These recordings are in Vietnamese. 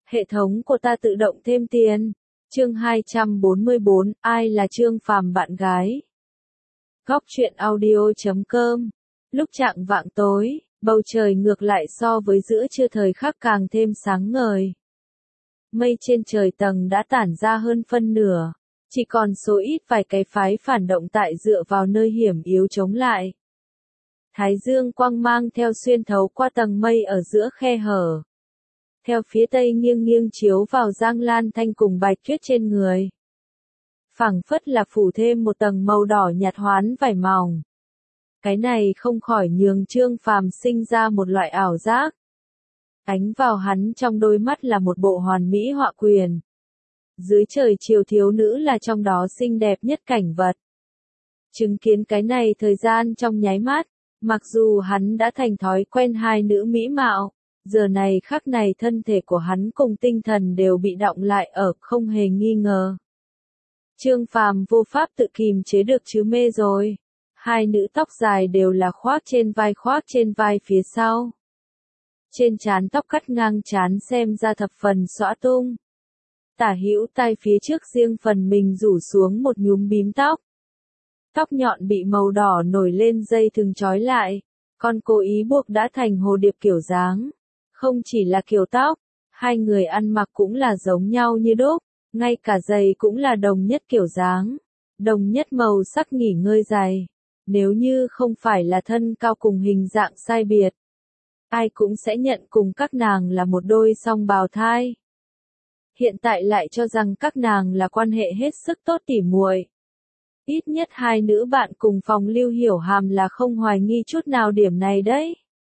Hệ thống của ta tự động thêm tiền. Chương 244, ai là Trương Phàm bạn gái? Góc truyện audio.com. Lúc chạng vạng tối, bầu trời ngược lại so với giữa trưa thời khắc càng thêm sáng ngời. Mây trên trời tầng đã tản ra hơn phân nửa, chỉ còn số ít vài cái phái phản động tại dựa vào nơi hiểm yếu chống lại. Thái dương quang mang theo xuyên thấu qua tầng mây ở giữa khe hở. Theo phía tây nghiêng nghiêng chiếu vào Giang Lan Thanh cùng Bạch Tuyết trên người. Phảng phất là phủ thêm một tầng màu đỏ nhạt hoán vải mỏng. Cái này không khỏi nhường Trương Phàm sinh ra một loại ảo giác. Ánh vào hắn trong đôi mắt là một bộ hoàn mỹ họa quyền. Dưới trời chiều thiếu nữ là trong đó xinh đẹp nhất cảnh vật. Chứng kiến cái này thời gian trong nháy mắt, mặc dù hắn đã thành thói quen hai nữ mỹ mạo, giờ này khắc này thân thể của hắn cùng tinh thần đều bị đọng lại ở không hề nghi ngờ. Trương Phàm vô pháp tự kìm chế được chứ mê rồi. Hai nữ tóc dài đều là khoác trên vai phía sau. Trên trán tóc cắt ngang trán xem ra thập phần xõa tung. Tả hữu tai phía trước riêng phần mình rủ xuống một nhúm bím tóc. Tóc nhọn bị màu đỏ nổi lên dây thừng trói lại, còn cố ý buộc đã thành hồ điệp kiểu dáng. Không chỉ là kiểu tóc, hai người ăn mặc cũng là giống nhau như đúc, ngay cả giày cũng là đồng nhất kiểu dáng, đồng nhất màu sắc nghỉ ngơi giày. Nếu như không phải là thân cao cùng hình dạng sai biệt, ai cũng sẽ nhận cùng các nàng là một đôi song bào thai. Hiện tại lại cho rằng các nàng là quan hệ hết sức tốt tỉ muội. Ít nhất hai nữ bạn cùng phòng Lưu Hiểu Hàm là không hoài nghi chút nào điểm này đấy.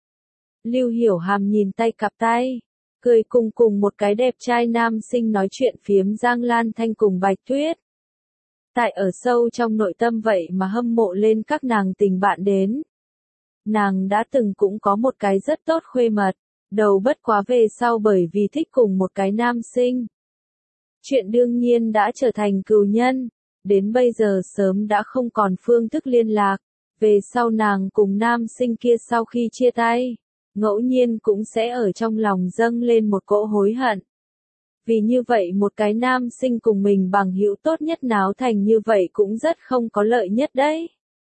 Lưu Hiểu Hàm nhìn tay cặp tay, cười cùng một cái đẹp trai nam sinh nói chuyện phiếm Giang Lan Thanh cùng Bạch Tuyết. Tại ở sâu trong nội tâm vậy mà hâm mộ lên các nàng tình bạn đến. Nàng đã từng cũng có một cái rất tốt khuê mật, đầu bất quá về sau bởi vì thích cùng một cái nam sinh. Chuyện đương nhiên đã trở thành cừu nhân, đến bây giờ sớm đã không còn phương thức liên lạc, về sau nàng cùng nam sinh kia sau khi chia tay, ngẫu nhiên cũng sẽ ở trong lòng dâng lên một cỗ hối hận. Vì như vậy một cái nam sinh cùng mình bằng hữu tốt nhất náo thành như vậy cũng rất không có lợi nhất đấy.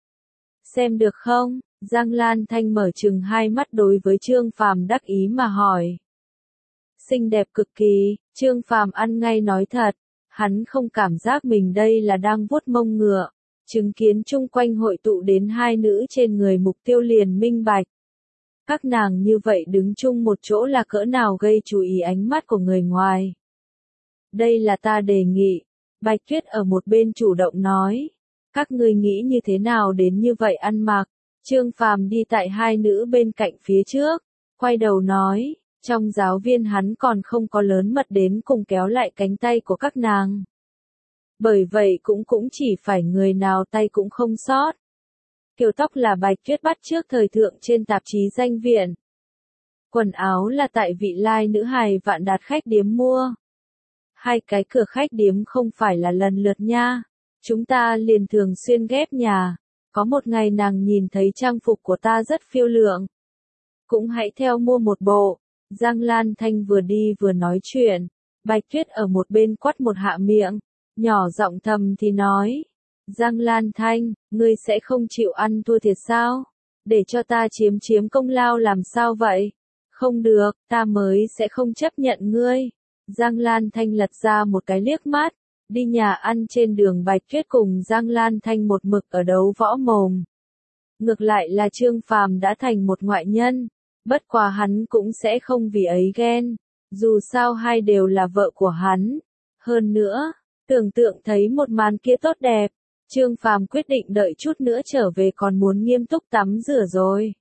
Xem được không? Giang Lan Thanh mở trừng hai mắt đối với Trương Phàm đắc ý mà hỏi. Xinh đẹp cực kỳ, Trương Phàm ăn ngay nói thật, hắn không cảm giác mình đây là đang vuốt mông ngựa, chứng kiến chung quanh hội tụ đến hai nữ trên người mục tiêu liền minh bạch. Các nàng như vậy đứng chung một chỗ là cỡ nào gây chú ý ánh mắt của người ngoài. Đây là ta đề nghị, Bạch Tuyết ở một bên chủ động nói. Các ngươi nghĩ như thế nào đến như vậy ăn mặc? Trương Phàm đi tại hai nữ bên cạnh phía trước, quay đầu nói, trong giáo viên hắn còn không có lớn mật đến cùng kéo lại cánh tay của các nàng. Bởi vậy cũng chỉ phải người nào tay cũng không sót. Kiểu tóc là Bạch Tuyết bắt trước thời thượng trên tạp chí Danh Viện. Quần áo là tại Vị Lai nữ hài Vạn Đạt khách điếm mua. Hai cái cửa khách điếm không phải là lần lượt nha. Chúng ta liền thường xuyên ghép nhà. Có một ngày nàng nhìn thấy trang phục của ta rất phiêu lượng. Cũng hãy theo mua một bộ. Giang Lan Thanh vừa đi vừa nói chuyện. Bạch Tuyết ở một bên quắt một hạ miệng. Nhỏ giọng thầm thì nói. Giang Lan Thanh, ngươi sẽ không chịu ăn thua thiệt sao? Để cho ta chiếm công lao làm sao vậy? Không được, ta mới sẽ không chấp nhận ngươi. Giang Lan Thanh lật ra một cái liếc mắt. Đi nhà ăn trên đường Bạch Tuyết cùng Giang Lan Thanh một mực ở đấu võ mồm. Ngược lại là Trương Phàm đã thành một ngoại nhân, bất quá hắn cũng sẽ không vì ấy ghen, dù sao hai đều là vợ của hắn. Hơn nữa, tưởng tượng thấy một màn kia tốt đẹp, Trương Phàm quyết định đợi chút nữa trở về còn muốn nghiêm túc tắm rửa rồi.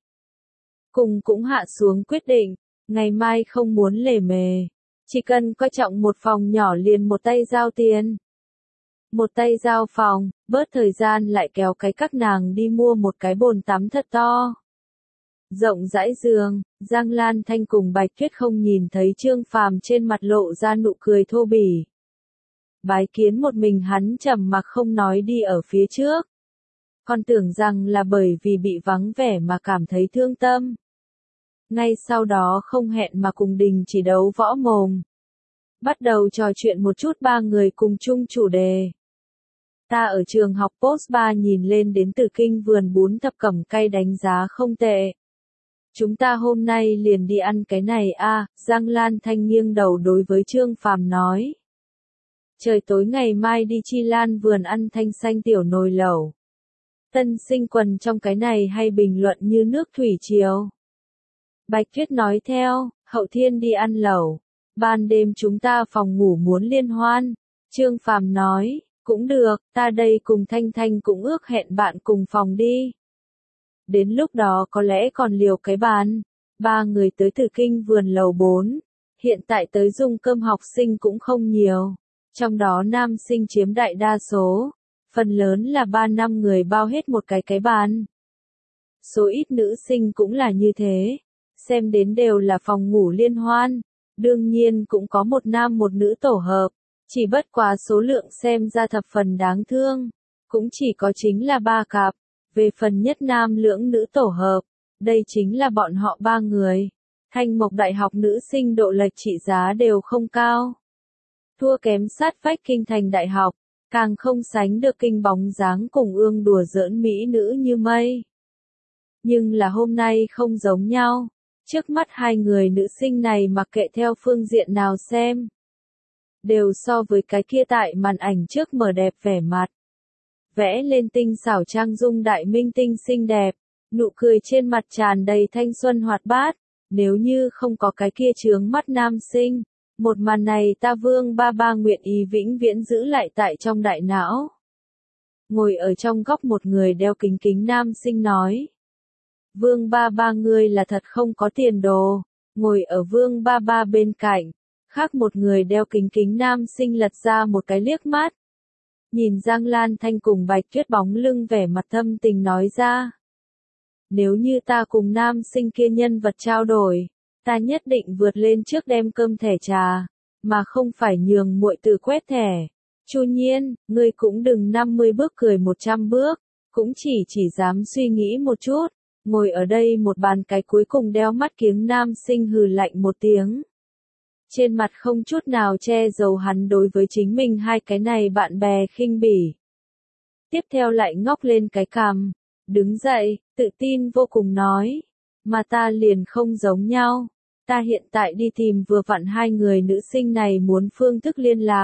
Cùng cũng hạ xuống quyết định, ngày mai không muốn lề mề. Chỉ cần coi trọng một phòng nhỏ liền một tay giao tiền. Một tay giao phòng, bớt thời gian lại kéo cái các nàng đi mua một cái bồn tắm thật to. Rộng rãi giường, Giang Lan Thanh cùng Bạch Tuyết không nhìn thấy Trương Phàm trên mặt lộ ra nụ cười thô bỉ. Bái kiến một mình hắn trầm mặc không nói đi ở phía trước. Còn tưởng rằng là bởi vì bị vắng vẻ mà cảm thấy thương tâm. Ngay sau đó không hẹn mà cùng đình chỉ đấu võ mồm. Bắt đầu trò chuyện một chút ba người cùng chung chủ đề. Ta ở trường học Post 3 nhìn lên đến từ kinh vườn bún thập cẩm cay đánh giá không tệ. Chúng ta hôm nay liền đi ăn cái này a, Giang Lan Thanh nghiêng đầu đối với Trương Phàm nói. Trời tối ngày mai đi Chi Lan vườn ăn thanh xanh tiểu nồi lẩu. Tân sinh quần trong cái này hay bình luận như nước thủy triều. Bạch Tuyết nói theo, Hậu Thiên đi ăn lẩu. Ban đêm chúng ta phòng ngủ muốn liên hoan. Trương Phàm nói, cũng được, ta đây cùng Thanh Thanh cũng ước hẹn bạn cùng phòng đi. Đến lúc đó có lẽ còn liều cái bàn. Ba người tới từ kinh vườn lầu 4. Hiện tại tới dùng cơm học sinh cũng không nhiều. Trong đó nam sinh chiếm đại đa số. Phần lớn là 3-5 người bao hết một cái bàn. Số ít nữ sinh cũng là như thế. Xem đến đều là phòng ngủ liên hoan. Đương nhiên cũng có một nam một nữ tổ hợp. Chỉ bất quá số lượng xem ra thập phần đáng thương. Cũng chỉ có chính là 3 cặp. Về phần nhất nam lưỡng nữ tổ hợp. Đây chính là bọn họ 3 người. Thanh Mộc Đại học nữ sinh độ lệch trị giá đều không cao. Thua kém sát vách Kinh Thành Đại học. Càng không sánh được kinh bóng dáng cùng ương đùa giỡn mỹ nữ như mây. Nhưng là hôm nay không giống nhau. Trước mắt hai người nữ sinh này mặc kệ theo phương diện nào xem. Đều so với cái kia tại màn ảnh trước mở đẹp vẻ mặt. Vẽ lên tinh xảo trang dung đại minh tinh xinh đẹp. Nụ cười trên mặt tràn đầy thanh xuân hoạt bát. Nếu như không có cái kia chướng mắt nam sinh. Một màn này ta Vương Ba Ba nguyện ý vĩnh viễn giữ lại tại trong đại não. Ngồi ở trong góc một người đeo kính kính nam sinh nói. Vương Ba Ba ngươi là thật không có tiền đồ. Ngồi ở Vương Ba Ba bên cạnh. Khác một người đeo kính kính nam sinh lật ra một cái liếc mắt. Nhìn Giang Lan Thanh cùng Bạch Tuyết bóng lưng vẻ mặt thâm tình nói ra. Nếu như ta cùng nam sinh kia nhân vật trao đổi. Ta nhất định vượt lên trước đem cơm thẻ trà, mà không phải nhường muội từ quét thẻ. Chu Nhiên, ngươi cũng đừng 50 bước cười 100 bước, cũng chỉ dám suy nghĩ một chút. Ngồi ở đây một bàn cái cuối cùng đeo mắt kiếng nam sinh hừ lạnh một tiếng. Trên mặt không chút nào che giấu hắn đối với chính mình hai cái này bạn bè khinh bỉ. Tiếp theo lại ngóc lên cái cằm, đứng dậy, tự tin vô cùng nói. Mà ta liền không giống nhau. Ta hiện tại đi tìm vừa vặn hai người nữ sinh này muốn phương thức liên lạc.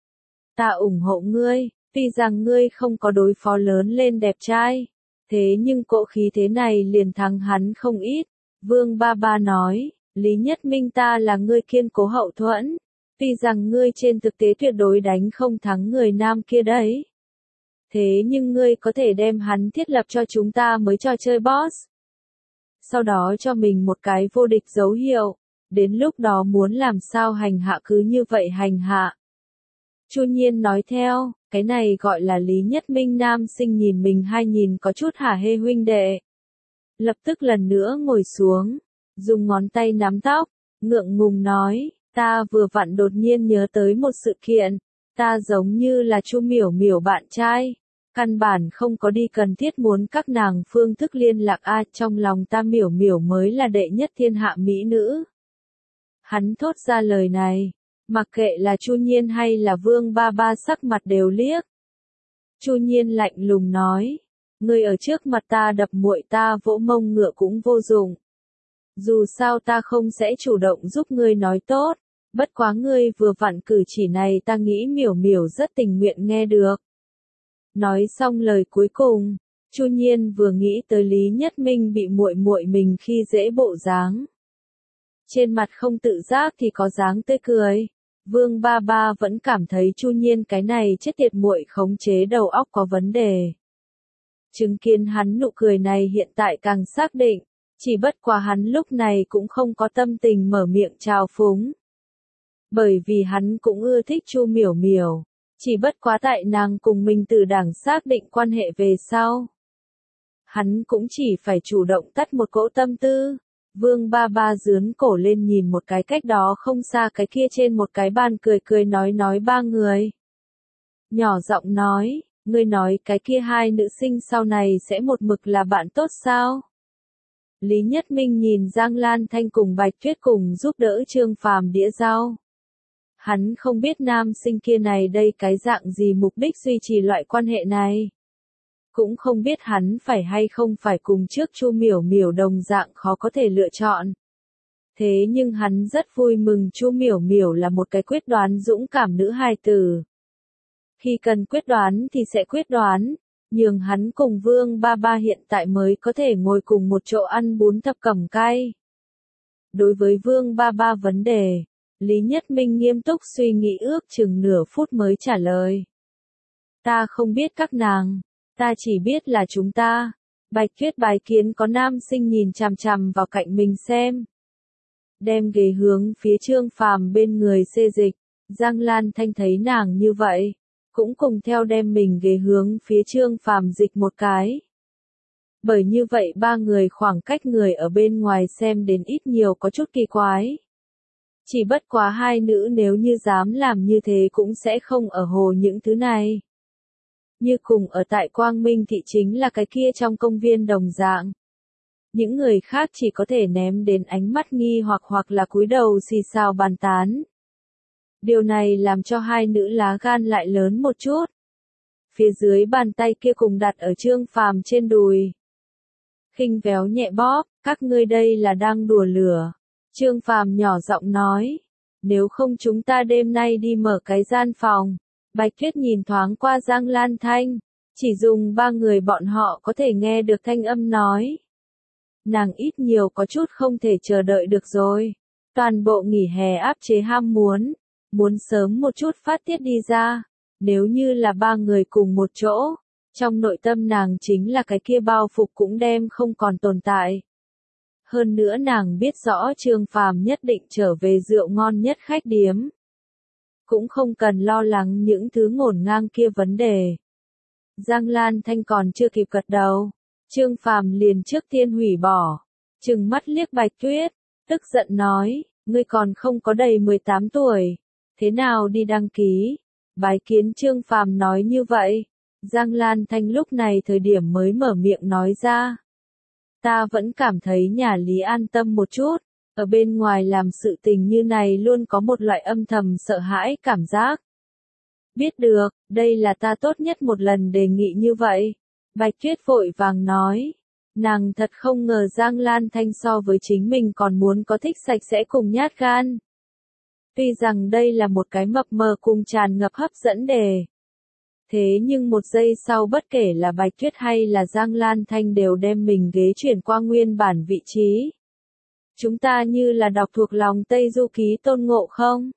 Ta ủng hộ ngươi, tuy rằng ngươi không có đối phó lớn lên đẹp trai. Thế nhưng cỗ khí thế này liền thắng hắn không ít. Vương Ba Ba nói, Lý Nhất Minh ta là ngươi kiên cố hậu thuẫn. Tuy rằng ngươi trên thực tế tuyệt đối đánh không thắng người nam kia đấy. Thế nhưng ngươi có thể đem hắn thiết lập cho chúng ta mới trò chơi boss. Sau đó cho mình một cái vô địch dấu hiệu, đến lúc đó muốn làm sao hành hạ cứ như vậy hành hạ. Chu Nhiên nói theo, cái này gọi là Lý Nhất Minh nam sinh nhìn mình hay nhìn có chút hả hê huynh đệ. Lập tức lần nữa ngồi xuống, dùng ngón tay nắm tóc, ngượng ngùng nói, ta vừa vặn đột nhiên nhớ tới một sự kiện, ta giống như là Chu Miểu Miểu bạn trai. Căn bản không có đi cần thiết muốn các nàng phương thức liên lạc trong lòng ta Miểu Miểu mới là đệ nhất thiên hạ mỹ nữ. Hắn thốt ra lời này, mặc kệ là Chu Nhiên hay là Vương Ba Ba sắc mặt đều liếc. Chu Nhiên lạnh lùng nói, ngươi ở trước mặt ta đập muội ta vỗ mông ngựa cũng vô dụng. Dù sao ta không sẽ chủ động giúp ngươi nói tốt, bất quá ngươi vừa vặn cử chỉ này ta nghĩ Miểu Miểu rất tình nguyện nghe được. Nói xong lời cuối cùng, Chu Nhiên vừa nghĩ tới Lý Nhất Minh bị muội muội mình khi dễ bộ dáng. Trên mặt không tự giác thì có dáng tươi cười. Vương Ba Ba vẫn cảm thấy Chu Nhiên cái này chết tiệt muội khống chế đầu óc có vấn đề. Chứng kiến hắn nụ cười này hiện tại càng xác định, chỉ bất quá hắn lúc này cũng không có tâm tình mở miệng chào phúng. Bởi vì hắn cũng ưa thích Chu Miểu Miểu. Chỉ bất quá tại nàng cùng mình từ đảng xác định quan hệ về sau. Hắn cũng chỉ phải chủ động tắt một cỗ tâm tư. Vương Ba Ba dướn cổ lên nhìn một cái cách đó không xa cái kia trên một cái bàn cười cười nói ba người. Nhỏ giọng nói, ngươi nói cái kia hai nữ sinh sau này sẽ một mực là bạn tốt sao? Lý Nhất Minh nhìn Giang Lan Thanh cùng Bạch Tuyết cùng giúp đỡ Trương Phàm đĩa rau. Hắn không biết nam sinh kia này đây cái dạng gì mục đích duy trì loại quan hệ này. Cũng không biết hắn phải hay không phải cùng trước Chu Miểu Miểu đồng dạng khó có thể lựa chọn. Thế nhưng hắn rất vui mừng Chu Miểu Miểu là một cái quyết đoán dũng cảm nữ hài tử. Khi cần quyết đoán thì sẽ quyết đoán, nhường hắn cùng Vương Ba Ba hiện tại mới có thể ngồi cùng một chỗ ăn bún thập cẩm cay. Đối với Vương Ba Ba vấn đề, Lý Nhất Minh nghiêm túc suy nghĩ ước chừng nửa phút mới trả lời. Ta không biết các nàng, ta chỉ biết là chúng ta. Bạch Tuyết bái kiến có nam sinh nhìn chằm chằm vào cạnh mình xem. Đem ghế hướng phía Trương Phàm bên người xê dịch, Giang Lan Thanh thấy nàng như vậy, cũng cùng theo đem mình ghế hướng phía Trương Phàm dịch một cái. Bởi như vậy ba người khoảng cách người ở bên ngoài xem đến ít nhiều có chút kỳ quái. Chỉ bất quá hai nữ nếu như dám làm như thế cũng sẽ không ở hồ những thứ này. Như cùng ở tại Quang Minh thị chính là cái kia trong công viên đồng dạng. Những người khác chỉ có thể ném đến ánh mắt nghi hoặc là cúi đầu xì xào bàn tán. Điều này làm cho hai nữ lá gan lại lớn một chút. Phía dưới bàn tay kia cùng đặt ở Trương Phàm trên đùi. Khinh véo nhẹ bóp, các ngươi đây là đang đùa lửa. Trương Phàm nhỏ giọng nói, nếu không chúng ta đêm nay đi mở cái gian phòng. Bạch Tuyết nhìn thoáng qua Giang Lan Thanh, chỉ dùng ba người bọn họ có thể nghe được thanh âm nói. Nàng ít nhiều có chút không thể chờ đợi được rồi. Toàn bộ nghỉ hè áp chế ham muốn sớm một chút phát tiết đi ra. Nếu như là ba người cùng một chỗ, trong nội tâm nàng chính là cái kia bao phục cũng đem không còn tồn tại. Hơn nữa nàng biết rõ Trương Phàm nhất định trở về rượu ngon nhất khách điếm. Cũng không cần lo lắng những thứ ngổn ngang kia vấn đề. Giang Lan Thanh còn chưa kịp gật đầu, Trương Phàm liền trước tiên hủy bỏ, trừng mắt liếc Bạch Tuyết, tức giận nói, ngươi còn không có đầy 18 tuổi, thế nào đi đăng ký? Bái kiến Trương Phàm nói như vậy, Giang Lan Thanh lúc này thời điểm mới mở miệng nói ra. Ta vẫn cảm thấy nhà Lý an tâm một chút, ở bên ngoài làm sự tình như này luôn có một loại âm thầm sợ hãi cảm giác. Biết được, đây là ta tốt nhất một lần đề nghị như vậy. Bạch Tuyết vội vàng nói, nàng thật không ngờ Giang Lan Thanh so với chính mình còn muốn có thích sạch sẽ cùng nhát gan. Tuy rằng đây là một cái mập mờ cùng tràn ngập hấp dẫn đề. Thế nhưng một giây sau bất kể là Bạch Tuyết hay là Giang Lan Thanh đều đem mình ghế chuyển qua nguyên bản vị trí. Chúng ta như là đọc thuộc lòng Tây Du Ký Tôn Ngộ Không?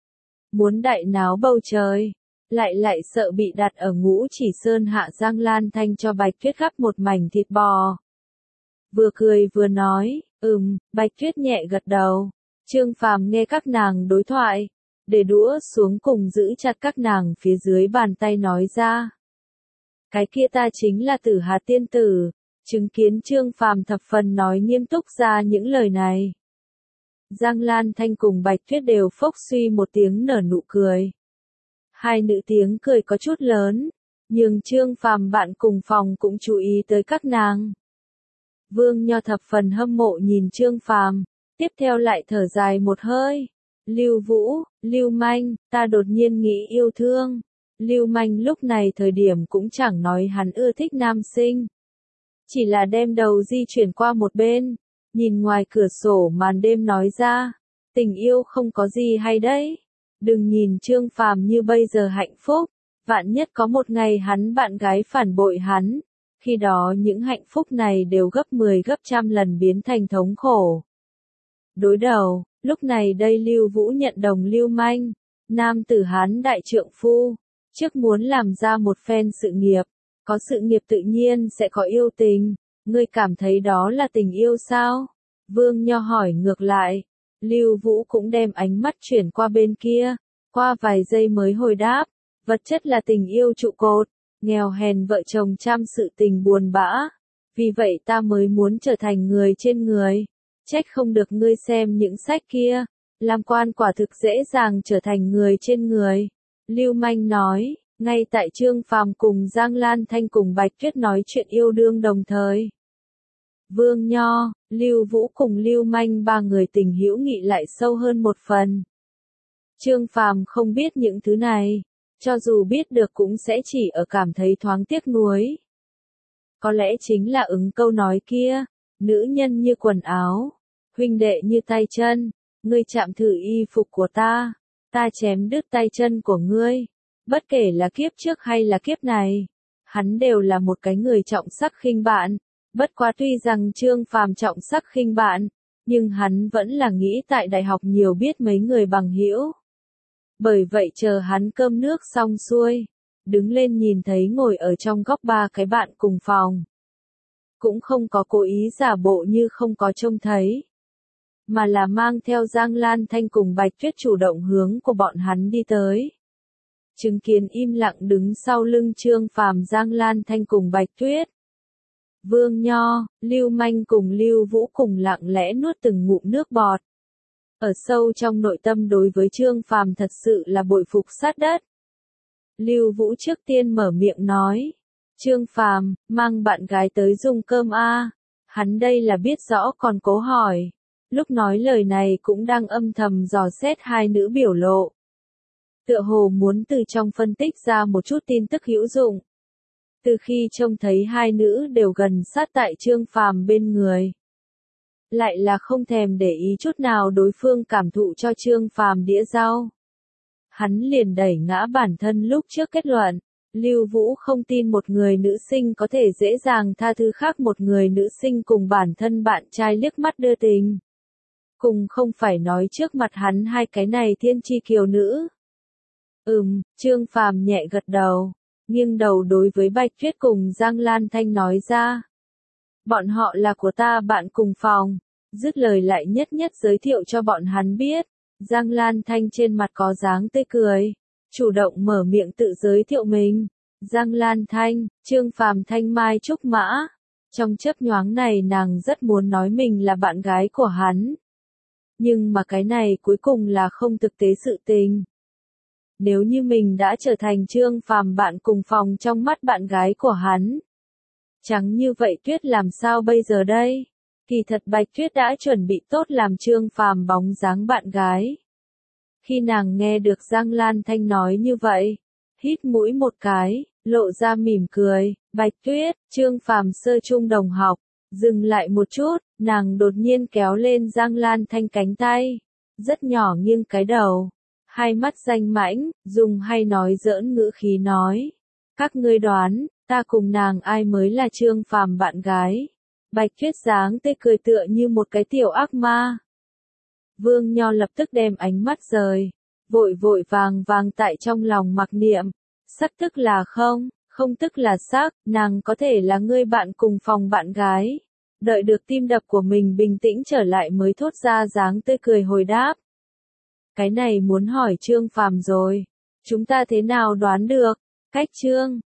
Muốn đại náo bầu trời, lại sợ bị đặt ở Ngũ Chỉ Sơn hạ. Giang Lan Thanh cho Bạch Tuyết gắp một mảnh thịt bò. Vừa cười vừa nói, Bạch Tuyết nhẹ gật đầu. Trương Phàm nghe các nàng đối thoại, để đũa xuống cùng giữ chặt các nàng phía dưới bàn tay nói ra. Cái kia ta chính là Tử Hà tiên tử. Chứng kiến Trương Phàm thập phần nói nghiêm túc ra những lời này. Giang Lan Thanh cùng Bạch Tuyết đều phốc suy một tiếng nở nụ cười. Hai nữ tiếng cười có chút lớn, nhưng Trương Phàm bạn cùng phòng cũng chú ý tới các nàng. Vương Nho thập phần hâm mộ nhìn Trương Phàm, tiếp theo lại thở dài một hơi. Lưu Vũ, Lưu Manh, ta đột nhiên nghĩ yêu thương. Lưu Manh lúc này thời điểm cũng chẳng nói hắn ưa thích nam sinh. Chỉ là đem đầu di chuyển qua một bên, nhìn ngoài cửa sổ màn đêm nói ra, tình yêu không có gì hay đấy. Đừng nhìn Trương Phàm như bây giờ hạnh phúc, vạn nhất có một ngày hắn bạn gái phản bội hắn, khi đó những hạnh phúc này đều gấp 10 gấp trăm lần biến thành thống khổ. Đối đầu, lúc này đây Lưu Vũ nhận đồng Lưu Manh, nam tử Hán đại trượng phu, trước muốn làm ra một phen sự nghiệp. Có sự nghiệp tự nhiên sẽ có yêu tình, ngươi cảm thấy đó là tình yêu sao? Vương Nho hỏi ngược lại, Lưu Vũ cũng đem ánh mắt chuyển qua bên kia, qua vài giây mới hồi đáp, vật chất là tình yêu trụ cột, nghèo hèn vợ chồng chăm sự tình buồn bã, vì vậy ta mới muốn trở thành người trên người, trách không được ngươi xem những sách kia, làm quan quả thực dễ dàng trở thành người trên người. Lưu Manh nói. Ngay tại Trương Phàm cùng Giang Lan Thanh cùng Bạch Tuyết nói chuyện yêu đương đồng thời. Vương Nho, Lưu Vũ cùng Lưu Manh ba người tình hữu nghị lại sâu hơn một phần. Trương Phàm không biết những thứ này, cho dù biết được cũng sẽ chỉ ở cảm thấy thoáng tiếc nuối. Có lẽ chính là ứng câu nói kia, nữ nhân như quần áo, huynh đệ như tay chân, ngươi chạm thử y phục của ta chém đứt tay chân của ngươi. Bất kể là kiếp trước hay là kiếp này, hắn đều là một cái người trọng sắc khinh bạn. Bất quá tuy rằng Trương Phàm trọng sắc khinh bạn, nhưng hắn vẫn là nghĩ tại đại học nhiều biết mấy người bằng hữu. Bởi vậy chờ hắn cơm nước xong xuôi, đứng lên nhìn thấy ngồi ở trong góc ba cái bạn cùng phòng. Cũng không có cố ý giả bộ như không có trông thấy, mà là mang theo Giang Lan Thanh cùng Bạch Tuyết chủ động hướng của bọn hắn đi tới. Chứng kiến im lặng đứng sau lưng Trương Phàm Giang Lan Thanh cùng Bạch Tuyết. Vương Nho, Lưu Manh cùng Lưu Vũ cùng lặng lẽ nuốt từng ngụm nước bọt. Ở sâu trong nội tâm đối với Trương Phàm thật sự là bội phục sát đất. Lưu Vũ trước tiên mở miệng nói, Trương Phàm, mang bạn gái tới dùng cơm a. Hắn đây là biết rõ còn cố hỏi. Lúc nói lời này cũng đang âm thầm dò xét hai nữ biểu lộ. Tựa hồ muốn từ trong phân tích ra một chút tin tức hữu dụng. Từ khi trông thấy hai nữ đều gần sát tại Trương Phàm bên người, lại là không thèm để ý chút nào đối phương cảm thụ cho Trương Phàm đĩa rau. Hắn liền đẩy ngã bản thân lúc trước kết luận, Lưu Vũ không tin một người nữ sinh có thể dễ dàng tha thứ khác một người nữ sinh cùng bản thân bạn trai liếc mắt đưa tình. Cùng không phải nói trước mặt hắn hai cái này thiên chi kiều nữ. Trương Phàm nhẹ gật đầu, nghiêng đầu đối với Bạch Tuyết cùng Giang Lan Thanh nói ra. Bọn họ là của ta bạn cùng phòng, dứt lời lại nhất nhất giới thiệu cho bọn hắn biết. Giang Lan Thanh trên mặt có dáng tươi cười, chủ động mở miệng tự giới thiệu mình. Giang Lan Thanh, Trương Phàm thanh mai trúc mã. Trong chớp nhoáng này nàng rất muốn nói mình là bạn gái của hắn. Nhưng mà cái này cuối cùng là không thực tế sự tình. Nếu như mình đã trở thành Trương Phàm bạn cùng phòng trong mắt bạn gái của hắn, chẳng như vậy Tuyết làm sao bây giờ đây? Kỳ thật Bạch Tuyết đã chuẩn bị tốt làm Trương Phàm bóng dáng bạn gái. Khi nàng nghe được Giang Lan Thanh nói như vậy, hít mũi một cái, lộ ra mỉm cười. Bạch Tuyết, Trương Phàm sơ trung đồng học, dừng lại một chút, nàng đột nhiên kéo lên Giang Lan Thanh cánh tay, rất nhỏ nghiêng cái đầu, hai mắt danh mãnh, dùng hay nói giỡn ngữ khí nói. Các ngươi đoán, ta cùng nàng ai mới là Trương Phàm bạn gái? Bạch Tuyết dáng tươi cười tựa như một cái tiểu ác ma. Vương Nho lập tức đem ánh mắt rời, vội vội vàng vàng tại trong lòng mặc niệm, sắc tức là không, không tức là sắc, nàng có thể là ngươi bạn cùng phòng bạn gái. Đợi được tim đập của mình bình tĩnh trở lại mới thốt ra dáng tươi cười hồi đáp. Cái này muốn hỏi Trương Phàm rồi, chúng ta thế nào đoán được? Cách Trương